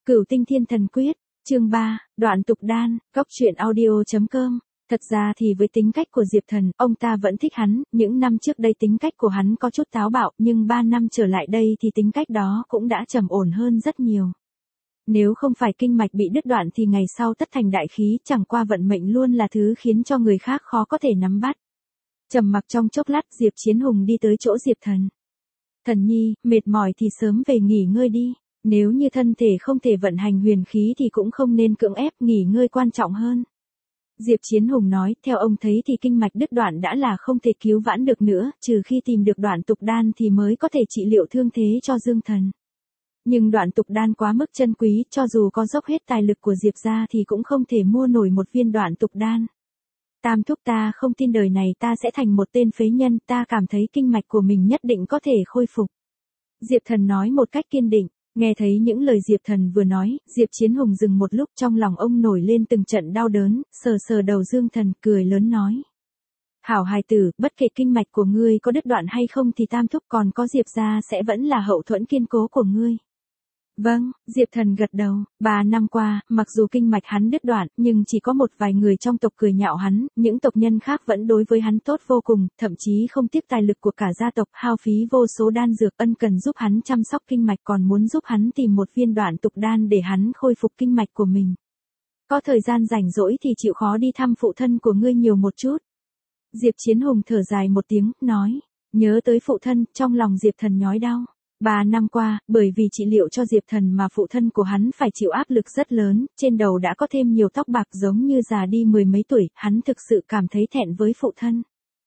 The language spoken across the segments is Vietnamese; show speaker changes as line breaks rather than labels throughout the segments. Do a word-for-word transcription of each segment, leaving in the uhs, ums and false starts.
Cửu Tinh Thiên Thần Quyết, chương ba, Đoạn Tục Đan, Cốc truyện audio chấm com. Thật ra thì với tính cách của Diệp Thần, ông ta vẫn thích hắn, những năm trước đây tính cách của hắn có chút táo bạo, nhưng ba năm trở lại đây thì tính cách đó cũng đã trầm ổn hơn rất nhiều. Nếu không phải kinh mạch bị đứt đoạn thì ngày sau tất thành đại khí, chẳng qua vận mệnh luôn là thứ khiến cho người khác khó có thể nắm bắt. Trầm mặc trong chốc lát, Diệp Chiến Hùng đi tới chỗ Diệp Thần. Thần nhi, mệt mỏi thì sớm về nghỉ ngơi đi. Nếu như thân thể không thể vận hành huyền khí thì cũng không nên cưỡng ép, nghỉ ngơi quan trọng hơn. Diệp Chiến Hùng nói, theo ông thấy thì kinh mạch đứt đoạn đã là không thể cứu vãn được nữa, trừ khi tìm được đoạn tục đan thì mới có thể trị liệu thương thế cho Dương Thần. Nhưng đoạn tục đan quá mức chân quý, cho dù có dốc hết tài lực của Diệp ra thì cũng không thể mua nổi một viên đoạn tục đan. Tam thúc, ta không tin đời này ta sẽ thành một tên phế nhân, ta cảm thấy kinh mạch của mình nhất định có thể khôi phục. Diệp Thần nói một cách kiên định. Nghe thấy những lời Diệp Thần vừa nói, Diệp Chiến Hùng dừng một lúc, trong lòng ông nổi lên từng trận đau đớn, sờ sờ đầu Dương Thần, cười lớn nói. Hảo hài tử, bất kể kinh mạch của ngươi có đứt đoạn hay không thì tam thúc còn có Diệp gia sẽ vẫn là hậu thuẫn kiên cố của ngươi. Vâng, Diệp Thần gật đầu, ba năm qua, mặc dù kinh mạch hắn đứt đoạn, nhưng chỉ có một vài người trong tộc cười nhạo hắn, những tộc nhân khác vẫn đối với hắn tốt vô cùng, thậm chí không tiếc tài lực của cả gia tộc, hao phí vô số đan dược, ân cần giúp hắn chăm sóc kinh mạch, còn muốn giúp hắn tìm một viên đoạn tục đan để hắn khôi phục kinh mạch của mình. Có thời gian rảnh rỗi thì chịu khó đi thăm phụ thân của ngươi nhiều một chút. Diệp Chiến Hùng thở dài một tiếng, nói, nhớ tới phụ thân, trong lòng Diệp Thần nhói đau. Ba năm qua, bởi vì trị liệu cho Diệp Thần mà phụ thân của hắn phải chịu áp lực rất lớn, trên đầu đã có thêm nhiều tóc bạc giống như già đi mười mấy tuổi, hắn thực sự cảm thấy thẹn với phụ thân.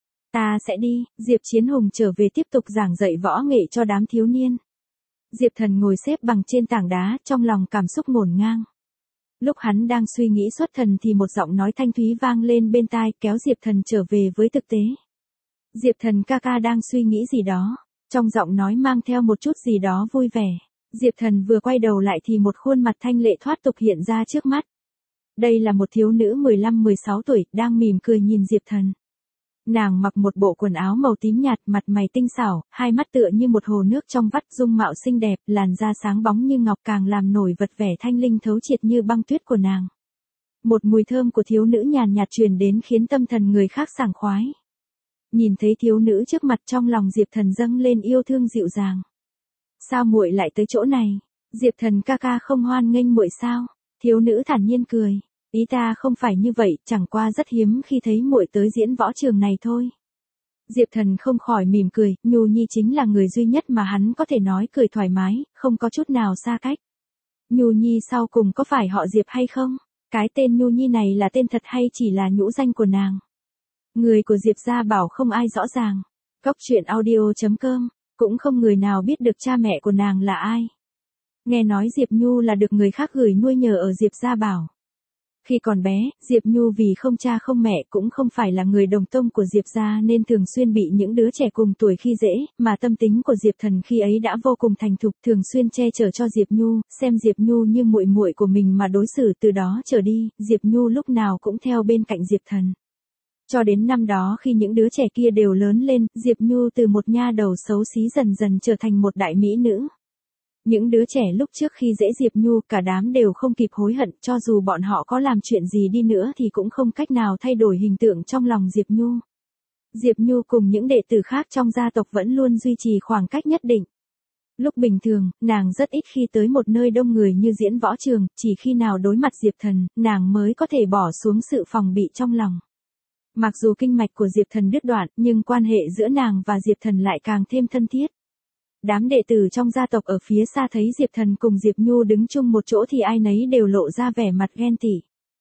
Ta sẽ đi, Diệp Chiến Hùng trở về tiếp tục giảng dạy võ nghệ cho đám thiếu niên. Diệp Thần ngồi xếp bằng trên tảng đá, trong lòng cảm xúc ngổn ngang. Lúc hắn đang suy nghĩ xuất thần thì một giọng nói thanh thúy vang lên bên tai, kéo Diệp Thần trở về với thực tế. Diệp Thần ca ca đang suy nghĩ gì đó. Trong giọng nói mang theo một chút gì đó vui vẻ. Diệp Thần vừa quay đầu lại thì một khuôn mặt thanh lệ thoát tục hiện ra trước mắt. Đây là một thiếu nữ mười lăm mười sáu tuổi, đang mỉm cười nhìn Diệp Thần. Nàng mặc một bộ quần áo màu tím nhạt, mặt mày tinh xảo, hai mắt tựa như một hồ nước trong vắt, dung mạo xinh đẹp, làn da sáng bóng như ngọc, càng làm nổi bật vẻ thanh linh thấu triệt như băng tuyết của nàng. Một mùi thơm của thiếu nữ nhàn nhạt truyền đến khiến tâm thần người khác sảng khoái. Nhìn thấy thiếu nữ trước mặt, trong lòng Diệp Thần dâng lên yêu thương dịu dàng. Sao muội lại tới chỗ này? Diệp Thần ca ca không hoan nghênh muội sao? Thiếu nữ thản nhiên cười. Ý ta không phải như vậy, chẳng qua rất hiếm khi thấy muội tới diễn võ trường này thôi. Diệp Thần không khỏi mỉm cười, Nhu Nhi chính là người duy nhất mà hắn có thể nói cười thoải mái, không có chút nào xa cách. Nhu Nhi sau cùng có phải họ Diệp hay không? Cái tên Nhu Nhi này là tên thật hay chỉ là nhũ danh của nàng? Người của Diệp gia bảo không ai rõ ràng. Cốc truyện audio chấm com, cũng không người nào biết được cha mẹ của nàng là ai. Nghe nói Diệp Nhu là được người khác gửi nuôi nhờ ở Diệp gia bảo. Khi còn bé, Diệp Nhu vì không cha không mẹ, cũng không phải là người đồng tông của Diệp gia nên thường xuyên bị những đứa trẻ cùng tuổi khi dễ, mà tâm tính của Diệp Thần khi ấy đã vô cùng thành thục, thường xuyên che chở cho Diệp Nhu, xem Diệp Nhu như muội muội của mình mà đối xử. Từ đó trở đi, Diệp Nhu lúc nào cũng theo bên cạnh Diệp Thần. Cho đến năm đó khi những đứa trẻ kia đều lớn lên, Diệp Nhu từ một nha đầu xấu xí dần dần trở thành một đại mỹ nữ. Những đứa trẻ lúc trước khi dễ Diệp Nhu, cả đám đều không kịp hối hận, cho dù bọn họ có làm chuyện gì đi nữa thì cũng không cách nào thay đổi hình tượng trong lòng Diệp Nhu. Diệp Nhu cùng những đệ tử khác trong gia tộc vẫn luôn duy trì khoảng cách nhất định. Lúc bình thường, nàng rất ít khi tới một nơi đông người như diễn võ trường, chỉ khi nào đối mặt Diệp Thần, nàng mới có thể bỏ xuống sự phòng bị trong lòng. Mặc dù kinh mạch của Diệp Thần đứt đoạn, nhưng quan hệ giữa nàng và Diệp Thần lại càng thêm thân thiết. Đám đệ tử trong gia tộc ở phía xa thấy Diệp Thần cùng Diệp Nhu đứng chung một chỗ thì ai nấy đều lộ ra vẻ mặt ghen tị.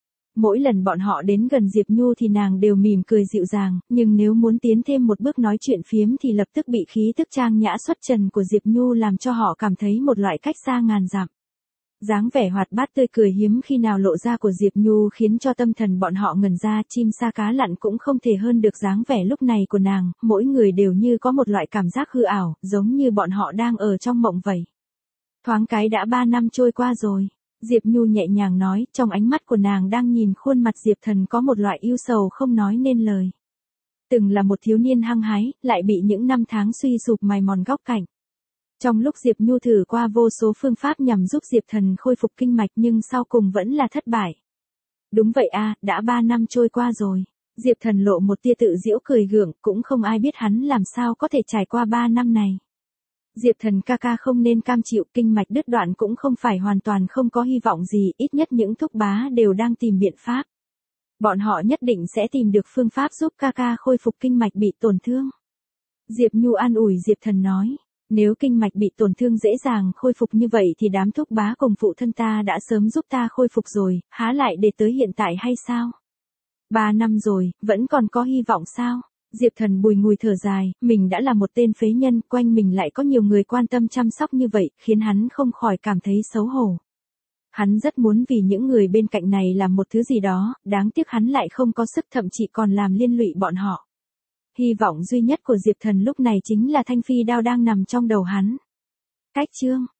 Mỗi lần bọn họ đến gần Diệp Nhu thì nàng đều mỉm cười dịu dàng, nhưng nếu muốn tiến thêm một bước nói chuyện phiếm thì lập tức bị khí tức trang nhã xuất trần của Diệp Nhu làm cho họ cảm thấy một loại cách xa ngàn dặm. Dáng vẻ hoạt bát tươi cười hiếm khi nào lộ ra của Diệp Nhu khiến cho tâm thần bọn họ ngẩn ra, chim sa cá lặn cũng không thể hơn được dáng vẻ lúc này của nàng, mỗi người đều như có một loại cảm giác hư ảo, giống như bọn họ đang ở trong mộng vậy. Thoáng cái đã ba năm trôi qua rồi, Diệp Nhu nhẹ nhàng nói, trong ánh mắt của nàng đang nhìn khuôn mặt Diệp Thần có một loại ưu sầu không nói nên lời. Từng là một thiếu niên hăng hái, lại bị những năm tháng suy sụp mài mòn góc cạnh. Trong lúc Diệp Nhu thử qua vô số phương pháp nhằm giúp Diệp Thần khôi phục kinh mạch nhưng sau cùng vẫn là thất bại. Đúng vậy a, đã ba năm trôi qua rồi. Diệp Thần lộ một tia tự giễu cười gượng, cũng không ai biết hắn làm sao có thể trải qua ba năm này. Diệp Thần ca ca không nên cam chịu, kinh mạch đứt đoạn cũng không phải hoàn toàn không có hy vọng gì, ít nhất những thúc bá đều đang tìm biện pháp. Bọn họ nhất định sẽ tìm được phương pháp giúp ca ca khôi phục kinh mạch bị tổn thương. Diệp Nhu an ủi Diệp Thần nói, nếu kinh mạch bị tổn thương dễ dàng khôi phục như vậy thì đám thúc bá cùng phụ thân ta đã sớm giúp ta khôi phục rồi, há lại để tới hiện tại hay sao? Ba năm rồi, vẫn còn có hy vọng sao? Diệp Thần bùi ngùi thở dài, mình đã là một tên phế nhân, quanh mình lại có nhiều người quan tâm chăm sóc như vậy, khiến hắn không khỏi cảm thấy xấu hổ. Hắn rất muốn vì những người bên cạnh này làm một thứ gì đó, đáng tiếc hắn lại không có sức, thậm chí còn làm liên lụy bọn họ. Hy vọng duy nhất của Diệp Thần lúc này chính là thanh phi đao đang nằm trong đầu hắn. Cách chương